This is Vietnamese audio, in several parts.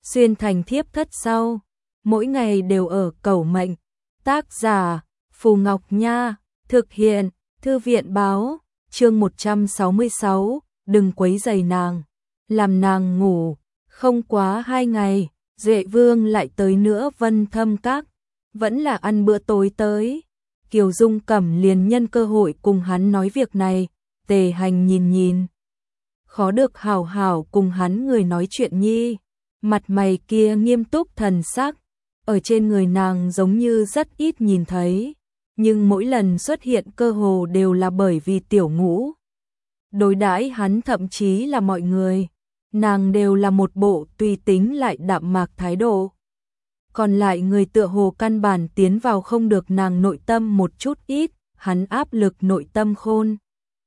xuyên thành thiếp thất sau, mỗi ngày đều ở cầu mệnh. Tác giả Phù Ngọc Nha, thực hiện Thư viện báo, chương 166, đừng quấy rầy nàng, làm nàng ngủ. Không quá 2 ngày, Duệ Vương lại tới nữa Vân Thâm Các, vẫn là ăn bữa tối tới. Kiều Dung Cẩm liền nhân cơ hội cùng hắn nói việc này. Tề Hành nhìn, khó được hảo hảo cùng hắn người nói chuyện nhi, mặt mày kia nghiêm túc thần sắc, ở trên người nàng giống như rất ít nhìn thấy, nhưng mỗi lần xuất hiện cơ hồ đều là bởi vì Tiểu Ngũ. Đối đãi hắn thậm chí là mọi người, nàng đều là một bộ tùy tính lại đạm mạc thái độ. Còn lại người tựa hồ căn bản tiến vào không được nàng nội tâm một chút ít, hắn áp lực nội tâm khôn.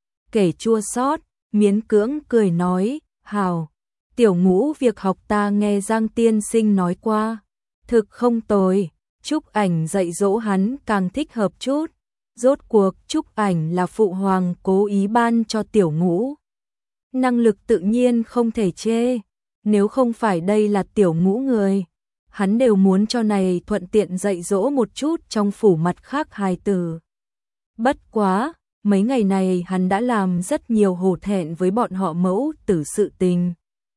Kể chua xót, miễn cưỡng cười nói, hào, Tiểu Ngũ việc học ta nghe Giang tiên sinh nói qua, thực không tồi, Trúc Ảnh dạy dỗ hắn càng thích hợp chút, rốt cuộc Trúc Ảnh là phụ hoàng cố ý ban cho Tiểu Ngũ. Năng lực tự nhiên không thể chê, nếu không phải đây là Tiểu Ngũ người, hắn đều muốn cho này thuận tiện dạy dỗ một chút trong phủ mặt khác hài tử. Bất quá, mấy ngày này hắn đã làm rất nhiều hổ thẹn với bọn họ mẫu tử sự tình.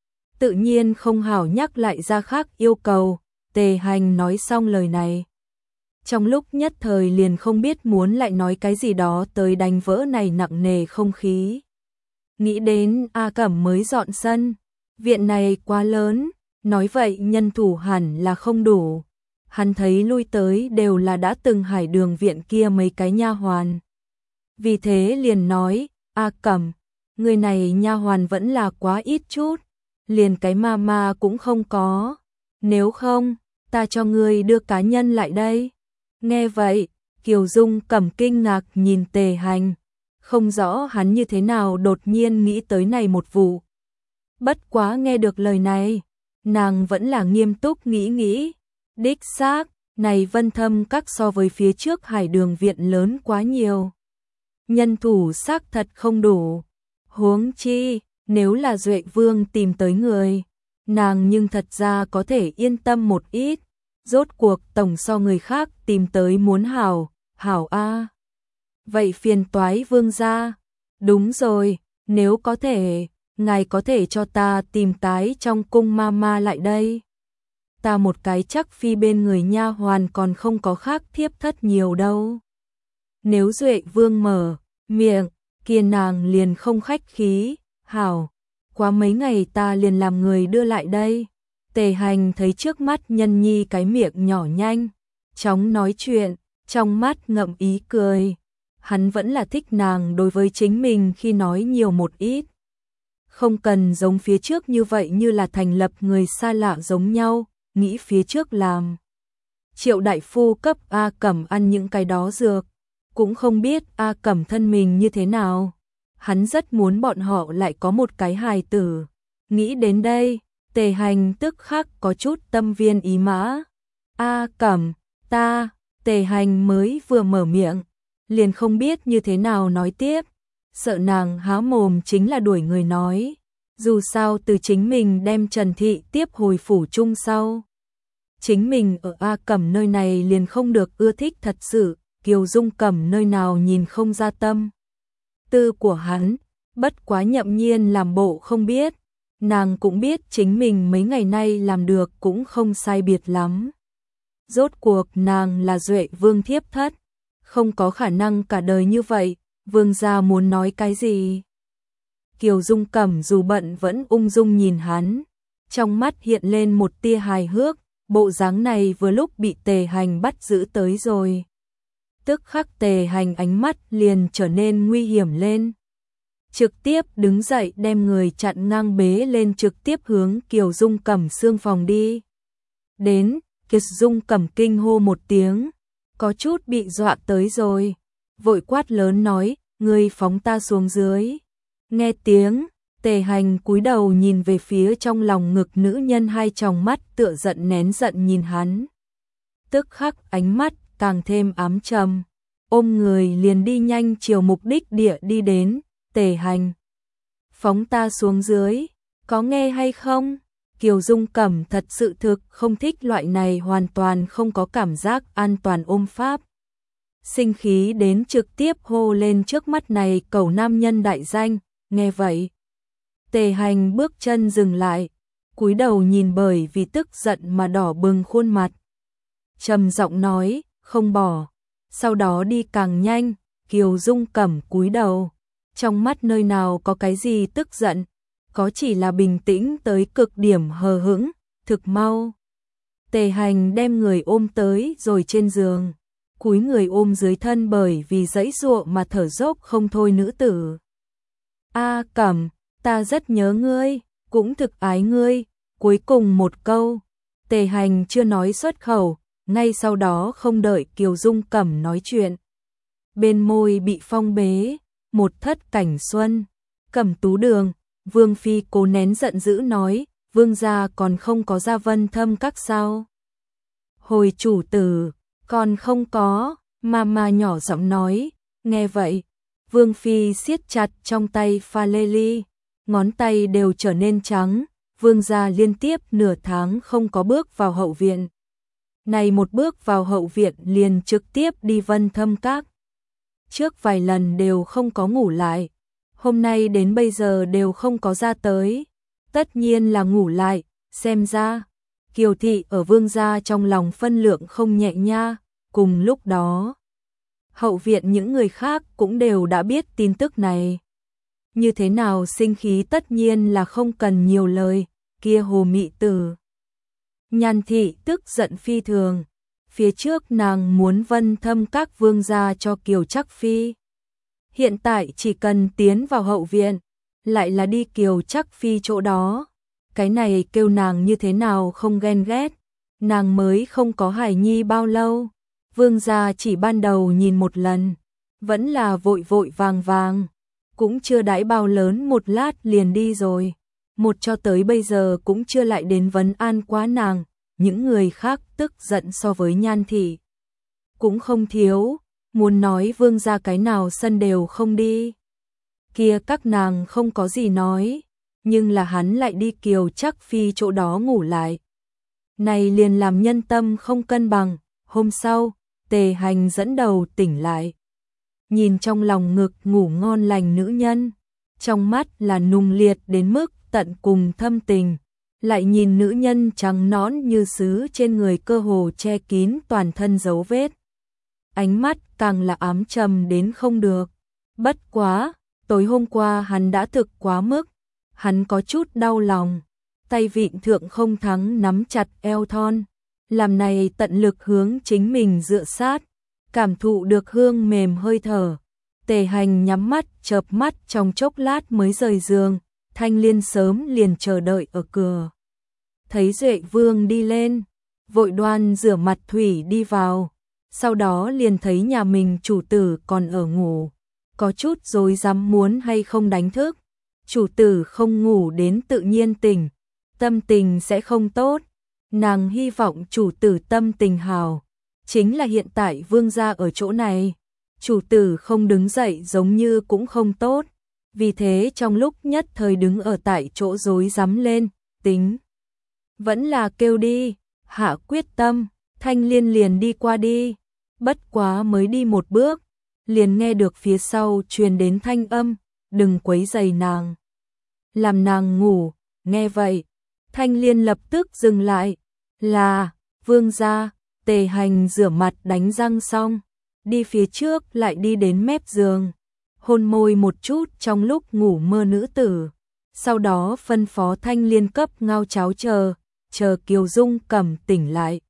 Tự nhiên không hảo nhắc lại ra khác yêu cầu. Tề Hành nói xong lời này, trong lúc nhất thời liền không biết muốn lại nói cái gì đó tới đánh vỡ này nặng nề không khí. Nghĩ đến A Cẩm mới dọn sân, viện này quá lớn, nói vậy nhân thủ hẳn là không đủ. Hắn thấy lui tới đều là đã từng Hải Đường viện kia mấy cái nha hoàn. Vì thế liền nói, A Cẩm, người này nha hoàn vẫn là quá ít chút, liền cái ma cũng không có. Nếu không, ta cho ngươi đưa cá nhân lại đây. Nghe vậy, Kiều Dung Cẩm kinh ngạc nhìn Tề Hành, không rõ hắn như thế nào đột nhiên nghĩ tới này một vụ. Bất quá nghe được lời này, nàng vẫn là nghiêm túc nghĩ, đích xác, này Vân Thâm Các so với phía trước Hải Đường viện lớn quá nhiều. Nhân thủ xác thật không đủ, huống chi, nếu là Duệ Vương tìm tới người, nàng nhưng thật ra có thể yên tâm một ít, rốt cuộc tổng so người khác tìm tới muốn hảo a. Vậy phiền toái Vương gia, đúng rồi, nếu có thể, ngài có thể cho ta tìm cái trong cung ma lại đây. Ta một cái chắc phi bên người nha hoàn còn không có khác thiếp thất nhiều đâu. Nếu Duệ Vương mở miệng, kia nàng liền không khách khí, hảo, qua mấy ngày ta liền làm người đưa lại đây. Tề Hành thấy trước mắt nhân nhi cái miệng nhỏ nhanh, chóng nói chuyện, trong mắt ngậm ý cười. Hắn vẫn là thích nàng đối với chính mình khi nói nhiều một ít. Không cần giống phía trước như vậy như là thành lập người xa lạ giống nhau, nghĩ phía trước làm. Triệu đại phu cấp A Cẩm ăn những cái đó dược, cũng không biết A Cẩm thân mình như thế nào. Hắn rất muốn bọn họ lại có một cái hài tử. Nghĩ đến đây, Tề Hành tức khắc có chút tâm viên ý mã. A Cẩm, ta, Tề Hành mới vừa mở miệng, liền không biết như thế nào nói tiếp. Sợ nàng há mồm chính là đuổi người nói. Dù sao từ chính mình đem Trần Thị tiếp hồi phủ chung sau. Chính mình ở A Cẩm nơi này liền không được ưa thích thật sự, Kiều Dung Cẩm nơi nào nhìn không ra tâm tư của hắn, bất quá nhậm nhiên làm bộ không biết. Nàng cũng biết chính mình mấy ngày nay làm được cũng không sai biệt lắm. Rốt cuộc nàng là Duệ Vương thiếp thất, không có khả năng cả đời như vậy, Vương gia muốn nói cái gì. Kiều Dung Cẩm dù bận vẫn ung dung nhìn hắn, trong mắt hiện lên một tia hài hước, bộ dáng này vừa lúc bị Tề Hành bắt giữ tới rồi. Tức khắc Tề Hành ánh mắt liền trở nên nguy hiểm lên. Trực tiếp đứng dậy đem người chặn ngang bế lên trực tiếp hướng Kiều Dung Cẩm xương phòng đi. Đến, Kiều Dung Cẩm kinh hô một tiếng, có chút bị dọa tới rồi. Vội quát lớn nói, ngươi phóng ta xuống dưới. Nghe tiếng, Tề Hành cúi đầu nhìn về phía trong lòng ngực nữ nhân, hai tròng mắt tựa giận nén giận nhìn hắn. Tức khắc ánh mắt càng thêm ám trầm, ôm người liền đi nhanh chiều mục đích địa đi đến. Tề Hành, phóng ta xuống dưới, có nghe hay không? Kiều Dung Cẩm thật sự thực không thích loại này hoàn toàn không có cảm giác an toàn ôm pháp. Sinh khí đến trực tiếp hô lên trước mắt này cẩu nam nhân đại danh, nghe vậy. Tề Hành bước chân dừng lại, cúi đầu nhìn bởi vì tức giận mà đỏ bừng khuôn mặt. Trầm giọng nói, không bỏ, sau đó đi càng nhanh, Kiều Dung Cẩm cúi đầu. Trong mắt nơi nào có cái gì tức giận, có chỉ là bình tĩnh tới cực điểm hờ hững, thực mau. Tề Hành đem người ôm tới rồi trên giường, cúi người ôm dưới thân bởi vì giãy giụa mà thở dốc không thôi nữ tử. A Cẩm, ta rất nhớ ngươi, cũng thực ái ngươi, cuối cùng một câu, Tề Hành chưa nói xuất khẩu, ngay sau đó không đợi Kiều Dung Cẩm nói chuyện. Bên môi bị phong bế, một thất cảnh xuân, Cẩm Tú Đường, Vương Phi cố nén giận dữ nói, vương gia còn không có ra Vân Thâm Các sao? Hồi chủ tử, còn không có, mà nhỏ giọng nói, nghe vậy, Vương Phi siết chặt trong tay pha lê ly, ngón tay đều trở nên trắng, vương gia liên tiếp nửa tháng không có bước vào hậu viện. Này một bước vào hậu viện liền trực tiếp đi Vân Thâm Các. Trước vài lần đều không có ngủ lại, hôm nay đến bây giờ đều không có ra tới, tất nhiên là ngủ lại, xem ra, Kiều thị ở vương gia trong lòng phân lượng không nhẹ nha, cùng lúc đó. Hậu viện những người khác cũng đều đã biết tin tức này. Như thế nào sinh khí tất nhiên là không cần nhiều lời, kia Hồ Mị Tử. Nhan thị tức giận phi thường, phía trước nàng muốn Vân Thâm Các vương gia cho Kiều Trắc Phi. Hiện tại chỉ cần tiến vào hậu viện, lại là đi Kiều Trắc Phi chỗ đó. Cái này kêu nàng như thế nào không ghen ghét, nàng mới không có hài nhi bao lâu. Vương gia chỉ ban đầu nhìn một lần, vẫn là vội vội vàng vàng, cũng chưa đãi bao lớn một lát liền đi rồi. Một cho tới bây giờ cũng chưa lại đến vấn an quá nàng, những người khác tức giận so với Nhan thị. Cũng không thiếu, muốn nói vương gia cái nào sân đều không đi. Kia các nàng không có gì nói, nhưng là hắn lại đi Kiều Trắc Phi chỗ đó ngủ lại. Này liền làm nhân tâm không cân bằng, hôm sau, Tề Hành dẫn đầu tỉnh lại. Nhìn trong lòng ngực ngủ ngon lành nữ nhân, trong mắt là nùng liệt đến mức tận cùng thâm tình, lại nhìn nữ nhân trắng nõn như sứ trên người cơ hồ che kín toàn thân dấu vết. Ánh mắt càng là ám trầm đến không được. Bất quá, tối hôm qua hắn đã thực quá mức, hắn có chút đau lòng, tay vịn thượng không thắng nắm chặt eo thon, làm này tận lực hướng chính mình dựa sát, cảm thụ được hương mềm hơi thở. Tề Hành nhắm mắt chợp mắt trong chốc lát mới rời giường, Thanh Liên sớm liền chờ đợi ở cửa. Thấy Duệ Vương đi lên, vội đoan rửa mặt thủy đi vào, sau đó liền thấy nhà mình chủ tử còn ở ngủ, có chút rối rắm muốn hay không đánh thức. Chủ tử không ngủ đến tự nhiên tỉnh, tâm tình sẽ không tốt, nàng hy vọng chủ tử tâm tình hào, chính là hiện tại vương gia ở chỗ này, chủ tử không đứng dậy giống như cũng không tốt, vì thế trong lúc nhất thời đứng ở tại chỗ rối rắm lên, tính. Vẫn là kêu đi, hạ quyết tâm, Thanh Liên liền đi qua đi, bất quá mới đi một bước, liền nghe được phía sau truyền đến thanh âm, đừng quấy rầy nàng. Làm nàng ngủ, nghe vậy, Thanh Liên lập tức dừng lại, là, vương gia. Tề Hành rửa mặt đánh răng xong, đi phía trước lại đi đến mép giường, hôn môi một chút trong lúc ngủ mơ nữ tử, sau đó phân phó Thanh Liên cấp ngao cháo chờ Kiều Dung Cẩm tỉnh lại.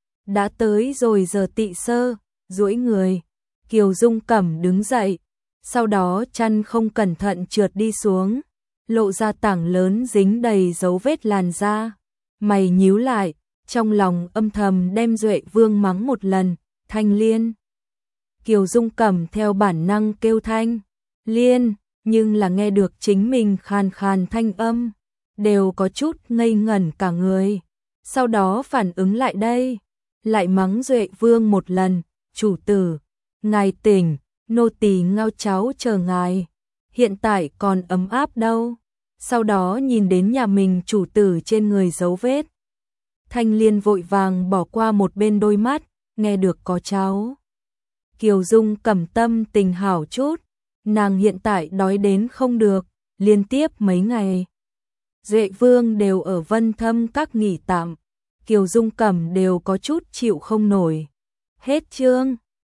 Đã tới rồi giờ tị sơ, duỗi người, Kiều Dung Cẩm đứng dậy, sau đó chăn không cẩn thận trượt đi xuống, lộ ra tảng lớn dính đầy dấu vết làn da, mày nhíu lại, trong lòng âm thầm đem Duệ Vương mắng một lần, Thanh Liên. Kiều Dung Cẩm theo bản năng kêu Thanh Liên, nhưng là nghe được chính mình khàn khàn thanh âm, đều có chút ngây ngẩn cả người, sau đó phản ứng lại đây, lại mắng Duệ Vương một lần, chủ tử, ngài tỉnh, nô tỳ ngao cháo chờ ngài, hiện tại còn ấm áp đâu. sau đó nhìn đến nhà mình chủ tử trên người dấu vết. Thanh Liên vội vàng bỏ qua một bên đôi mắt, nghe được có cháu. Kiều Dung Cẩm tâm tình hảo chút, nàng hiện tại đói đến không được, liên tiếp mấy ngày. Duệ Vương đều ở Vân Thâm Các nghỉ tạm, Kiều Dung Cẩm đều có chút chịu không nổi. Hết chương.